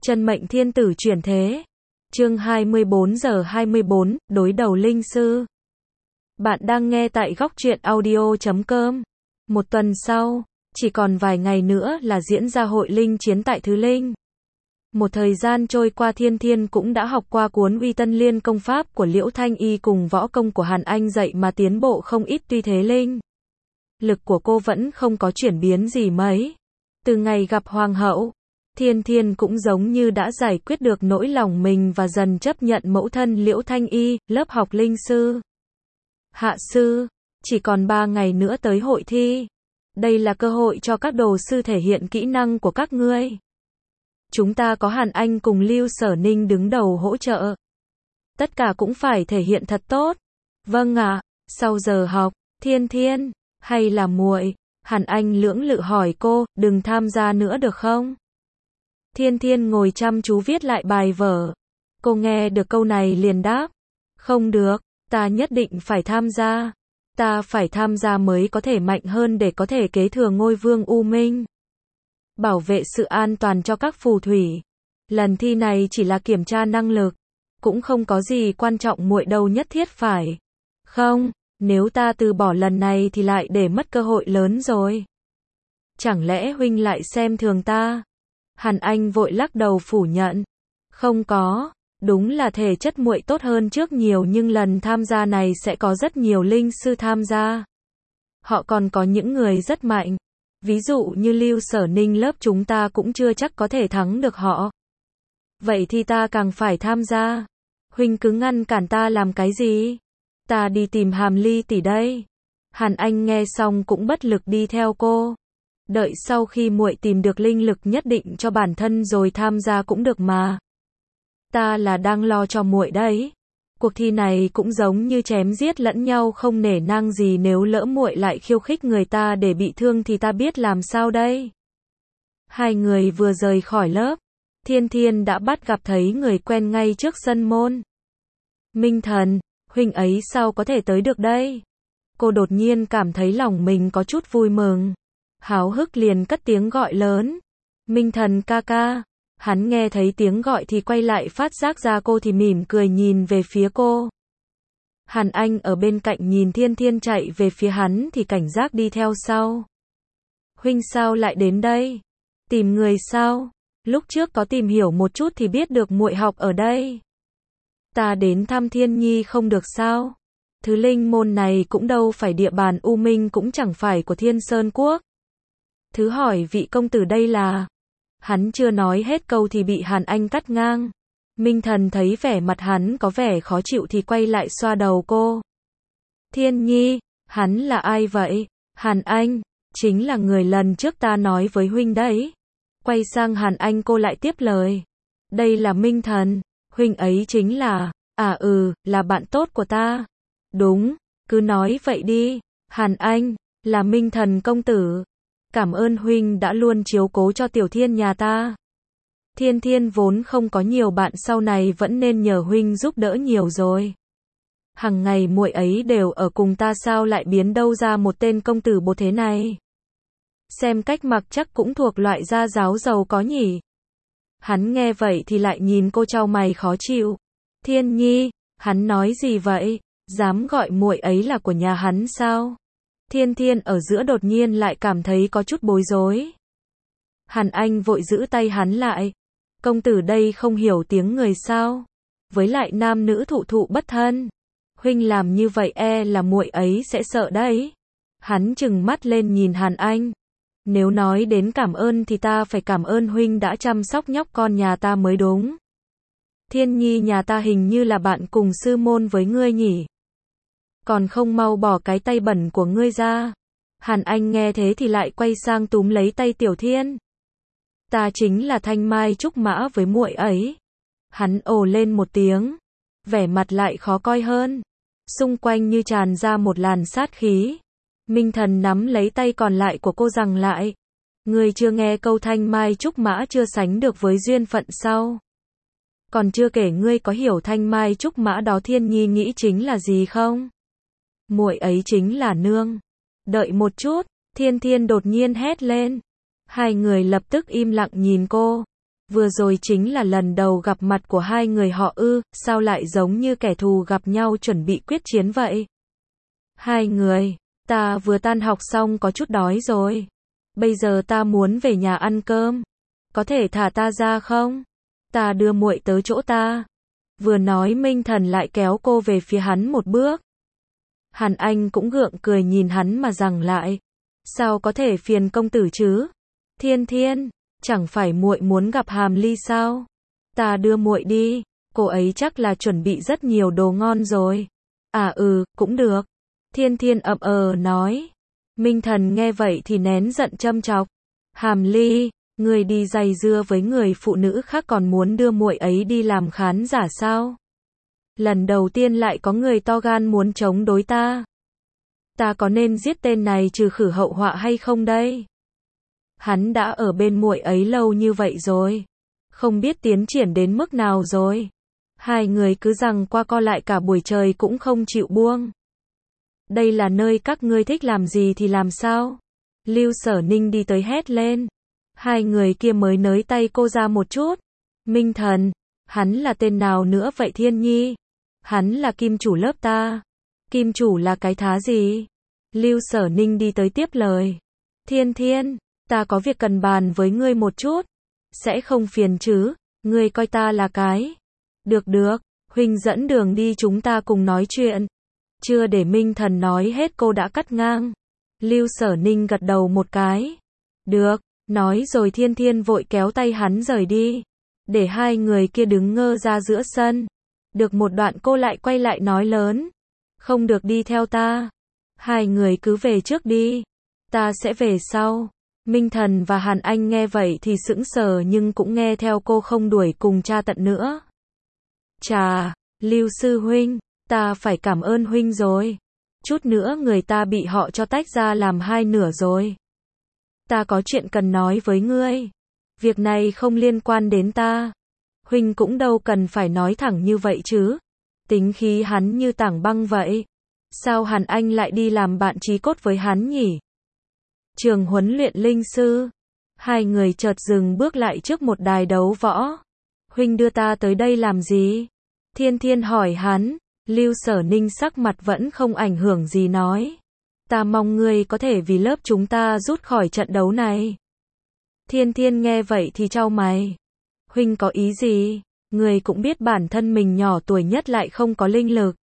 Chân mệnh thiên tử chuyển thế. Chương 24 giờ 24, đối đầu linh sư. Bạn đang nghe tại góc truyện audio.com. Một tuần sau, chỉ còn vài ngày nữa là diễn ra hội linh chiến tại Thứ Linh. Một thời gian trôi qua, Thiên Thiên cũng đã học qua cuốn Uy Tân Liên công pháp của Liễu Thanh Y cùng võ công của Hàn Anh dạy mà tiến bộ không ít, tuy thế linh lực của cô vẫn không có chuyển biến gì mấy. Từ ngày gặp Hoàng hậu, Thiên Thiên cũng giống như đã giải quyết được nỗi lòng mình và dần chấp nhận mẫu thân Liễu Thanh Y, lớp học linh sư. Hạ sư, chỉ còn 3 ngày nữa tới hội thi. Đây là cơ hội cho các đồ sư thể hiện kỹ năng của các ngươi. Chúng ta có Hàn Anh cùng Lưu Sở Ninh đứng đầu hỗ trợ. Tất cả cũng phải thể hiện thật tốt. Vâng ạ. Sau giờ học, Thiên Thiên, hay là muội? Hàn Anh lưỡng lự hỏi cô, đừng tham gia nữa được không? Thiên Thiên ngồi chăm chú viết lại bài vở. Cô nghe được câu này liền đáp. Không được, ta nhất định phải tham gia. Ta phải tham gia mới có thể mạnh hơn để có thể kế thừa ngôi vương U Minh. Bảo vệ sự an toàn cho các phù thủy. Lần thi này chỉ là kiểm tra năng lực. Cũng không có gì quan trọng muội đâu nhất thiết phải. Không, nếu ta từ bỏ lần này thì lại để mất cơ hội lớn rồi. Chẳng lẽ huynh lại xem thường ta? Hàn Anh vội lắc đầu phủ nhận. Không có, đúng là thể chất muội tốt hơn trước nhiều, nhưng lần tham gia này sẽ có rất nhiều linh sư tham gia. Họ còn có những người rất mạnh. Ví dụ như Lưu Sở Ninh lớp chúng ta cũng chưa chắc có thể thắng được họ. Vậy thì ta càng phải tham gia. Huynh cứ ngăn cản ta làm cái gì? Ta đi tìm Hàm Ly tỷ đây. Hàn Anh nghe xong cũng bất lực đi theo cô. Đợi sau khi muội tìm được linh lực nhất định cho bản thân rồi tham gia cũng được mà. Ta là đang lo cho muội đấy. Cuộc thi này cũng giống như chém giết lẫn nhau không nể nang gì, nếu lỡ muội lại khiêu khích người ta để bị thương thì ta biết làm sao đây. Hai người vừa rời khỏi lớp, Thiên Thiên đã bắt gặp thấy người quen ngay trước sân môn. Minh Thần, huynh ấy sao có thể tới được đây? Cô đột nhiên cảm thấy lòng mình có chút vui mừng. Háo hức liền cất tiếng gọi lớn. Minh Thần ca ca. Hắn nghe thấy tiếng gọi thì quay lại, phát giác ra cô thì mỉm cười nhìn về phía cô. Hàn Anh ở bên cạnh nhìn Thiên Thiên chạy về phía hắn thì cảnh giác đi theo sau. Huynh sao lại đến đây? Tìm người sao? Lúc trước có tìm hiểu một chút thì biết được muội học ở đây. Ta đến thăm Thiên Nhi không được sao? Thứ Linh môn này cũng đâu phải địa bàn U Minh, cũng chẳng phải của Thiên Sơn Quốc. Thứ hỏi vị công tử đây là... Hắn chưa nói hết câu thì bị Hàn Anh cắt ngang. Minh Thần thấy vẻ mặt hắn có vẻ khó chịu thì quay lại xoa đầu cô. Thiên Nhi, hắn là ai vậy? Hàn Anh, chính là người lần trước ta nói với huynh đấy. Quay sang Hàn Anh cô lại tiếp lời. Đây là Minh Thần, huynh ấy chính là... là bạn tốt của ta. Đúng, cứ nói vậy đi. Hàn Anh, là Minh Thần công tử. Cảm ơn huynh đã luôn chiếu cố cho Tiểu Thiên nhà ta. Thiên Thiên vốn không có nhiều bạn, sau này vẫn nên nhờ huynh giúp đỡ nhiều rồi. Hằng ngày muội ấy đều ở cùng ta, sao lại biến đâu ra một tên công tử bột thế này? Xem cách mặc chắc cũng thuộc loại gia giáo giàu có nhỉ? Hắn nghe vậy thì lại nhìn cô chau mày khó chịu. Thiên Nhi, hắn nói gì vậy? Dám gọi muội ấy là của nhà hắn sao? Thiên Thiên ở giữa đột nhiên lại cảm thấy có chút bối rối. Hàn Anh vội giữ tay hắn lại. Công tử đây không hiểu tiếng người sao? Với lại nam nữ thụ thụ bất thân. Huynh làm như vậy là muội ấy sẽ sợ đấy. Hắn trừng mắt lên nhìn Hàn Anh. Nếu nói đến cảm ơn thì ta phải cảm ơn huynh đã chăm sóc nhóc con nhà ta mới đúng. Thiên Nhi nhà ta hình như là bạn cùng sư môn với ngươi nhỉ? Còn không mau bỏ cái tay bẩn của ngươi ra. Hàn Anh nghe thế thì lại quay sang túm lấy tay Tiểu Thiên. Ta chính là thanh mai trúc mã với muội ấy. Hắn ồ lên một tiếng. Vẻ mặt lại khó coi hơn. Xung quanh như tràn ra một làn sát khí. Minh Thần nắm lấy tay còn lại của cô rằng lại. Ngươi chưa nghe câu thanh mai trúc mã chưa sánh được với duyên phận sao? Còn chưa kể ngươi có hiểu thanh mai trúc mã đó Thiên Nhi nghĩ chính là gì không? Muội ấy chính là nương. Đợi một chút, Thiên Thiên đột nhiên hét lên. Hai người lập tức im lặng nhìn cô. Vừa rồi chính là lần đầu gặp mặt của hai người họ ư, sao lại giống như kẻ thù gặp nhau chuẩn bị quyết chiến vậy? Hai người, ta vừa tan học xong có chút đói rồi. Bây giờ ta muốn về nhà ăn cơm. Có thể thả ta ra không? Ta đưa muội tới chỗ ta. Vừa nói Minh Thần lại kéo cô về phía hắn một bước. Hàn Anh cũng gượng cười nhìn hắn mà rằng lại. Sao có thể phiền công tử chứ? Thiên Thiên, chẳng phải muội muốn gặp Hàm Ly sao? Ta đưa muội đi, cô ấy chắc là chuẩn bị rất nhiều đồ ngon rồi. À cũng được. Thiên Thiên nói. Minh Thần nghe vậy thì nén giận châm chọc. Hàm Ly, người đi giày dưa với người phụ nữ khác còn muốn đưa muội ấy đi làm khán giả sao? Lần đầu tiên lại có người to gan muốn chống đối ta. Ta có nên giết tên này trừ khử hậu họa hay không đây? Hắn đã ở bên muội ấy lâu như vậy rồi, không biết tiến triển đến mức nào rồi. Hai người cứ giằng qua co lại cả buổi trời cũng không chịu buông. Đây là nơi các ngươi thích làm gì thì làm sao? Lưu Sở Ninh đi tới hét lên. Hai người kia mới nới tay cô ra một chút. Minh Thần, hắn là tên nào nữa vậy Thiên Nhi? Hắn là kim chủ lớp ta. Kim chủ là cái thá gì? Lưu Sở Ninh đi tới tiếp lời. Thiên Thiên, ta có việc cần bàn với ngươi một chút. Sẽ không phiền chứ? Ngươi coi ta là cái. Được, huynh dẫn đường đi chúng ta cùng nói chuyện. Chưa để Minh Thần nói hết cô đã cắt ngang. Lưu Sở Ninh gật đầu một cái. Được, nói rồi Thiên Thiên vội kéo tay hắn rời đi. Để hai người kia đứng ngơ ra giữa sân. Được một đoạn cô lại quay lại nói lớn. Không được đi theo ta. Hai người cứ về trước đi. Ta sẽ về sau. Minh Thần và Hàn Anh nghe vậy thì sững sờ nhưng cũng nghe theo cô không đuổi cùng cha tận nữa. Chà, Lưu sư huynh, ta phải cảm ơn huynh rồi. Chút nữa người ta bị họ cho tách ra làm hai nửa rồi. Ta có chuyện cần nói với ngươi. Việc này không liên quan đến ta. Huynh cũng đâu cần phải nói thẳng như vậy chứ. Tính khí hắn như tảng băng vậy. Sao Hàn Anh lại đi làm bạn chí cốt với hắn nhỉ? Trường huấn luyện linh sư. Hai người chợt dừng bước lại trước một đài đấu võ. Huynh đưa ta tới đây làm gì? Thiên Thiên hỏi hắn. Lưu Sở Ninh sắc mặt vẫn không ảnh hưởng gì nói. Ta mong ngươi có thể vì lớp chúng ta rút khỏi trận đấu này. Thiên Thiên nghe vậy thì chau mày. Huynh có ý gì? Ngươi cũng biết bản thân mình nhỏ tuổi nhất lại không có linh lực.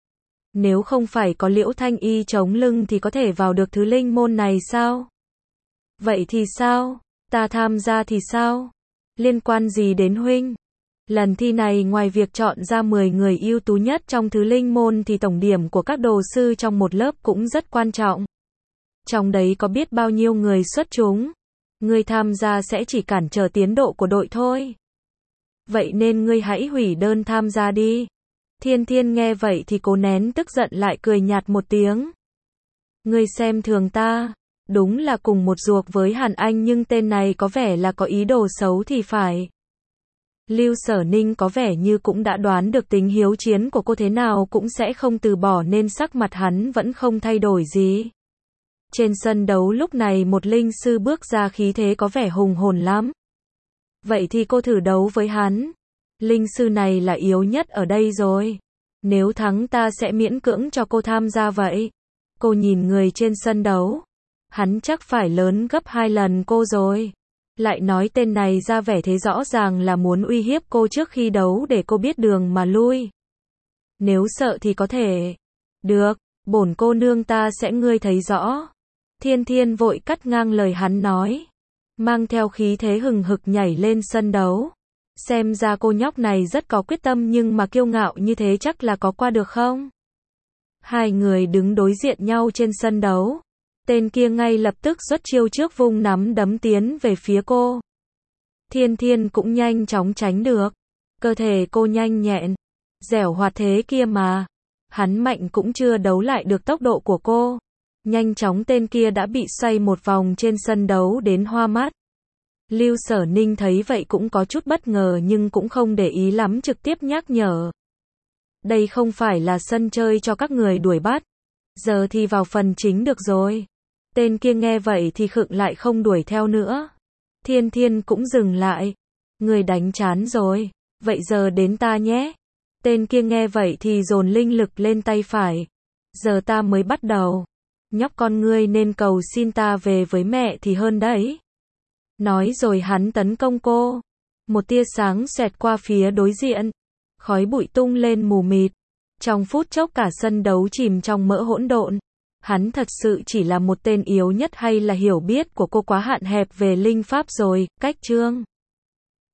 Nếu không phải có Liễu Thanh Y chống lưng thì có thể vào được thứ linh môn này sao? Vậy thì sao? Ta tham gia thì sao? Liên quan gì đến huynh? Lần thi này ngoài việc chọn ra 10 người ưu tú nhất trong thứ linh môn thì tổng điểm của các đồ sư trong một lớp cũng rất quan trọng. Trong đấy có biết bao nhiêu người xuất chúng. Ngươi tham gia sẽ chỉ cản trở tiến độ của đội thôi. Vậy nên ngươi hãy hủy đơn tham gia đi. Thiên Thiên nghe vậy thì cố nén tức giận lại cười nhạt một tiếng. Ngươi xem thường ta. Đúng là cùng một ruột với Hàn Anh nhưng tên này có vẻ là có ý đồ xấu thì phải. Lưu Sở Ninh có vẻ như cũng đã đoán được tính hiếu chiến của cô thế nào cũng sẽ không từ bỏ nên sắc mặt hắn vẫn không thay đổi gì. Trên sân đấu lúc này một linh sư bước ra khí thế có vẻ hùng hồn lắm. Vậy thì cô thử đấu với hắn. Linh sư này là yếu nhất ở đây rồi. Nếu thắng ta sẽ miễn cưỡng cho cô tham gia vậy. Cô nhìn người trên sân đấu. Hắn chắc phải lớn gấp 2 lần cô rồi. Lại nói tên này ra vẻ thế rõ ràng là muốn uy hiếp cô trước khi đấu để cô biết đường mà lui. Nếu sợ thì có thể. Được, bổn cô nương ta sẽ ngươi thấy rõ. Thiên Thiên vội cắt ngang lời hắn nói. Mang theo khí thế hừng hực nhảy lên sân đấu. Xem ra cô nhóc này rất có quyết tâm nhưng mà kiêu ngạo như thế chắc là có qua được không? Hai người đứng đối diện nhau trên sân đấu. Tên kia ngay lập tức xuất chiêu trước vung nắm đấm tiến về phía cô. Thiên Thiên cũng nhanh chóng tránh được. Cơ thể cô nhanh nhẹn, dẻo hoạt thế kia mà. Hắn mạnh cũng chưa đấu lại được tốc độ của cô. Nhanh chóng tên kia đã bị xoay một vòng trên sân đấu đến hoa mắt. Lưu Sở Ninh thấy vậy cũng có chút bất ngờ nhưng cũng không để ý lắm trực tiếp nhắc nhở. Đây không phải là sân chơi cho các người đuổi bắt. Giờ thì vào phần chính được rồi. Tên kia nghe vậy thì khựng lại không đuổi theo nữa. Thiên Thiên cũng dừng lại. Người đánh chán rồi. Vậy giờ đến ta nhé. Tên kia nghe vậy thì dồn linh lực lên tay phải. Giờ ta mới bắt đầu. Nhóc con ngươi nên cầu xin ta về với mẹ thì hơn đấy. Nói rồi hắn tấn công cô. Một tia sáng xẹt qua phía đối diện. Khói bụi tung lên mù mịt. Trong phút chốc cả sân đấu chìm trong mỡ hỗn độn. Hắn thật sự chỉ là một tên yếu nhất hay là hiểu biết của cô quá hạn hẹp về linh pháp rồi, cách chương.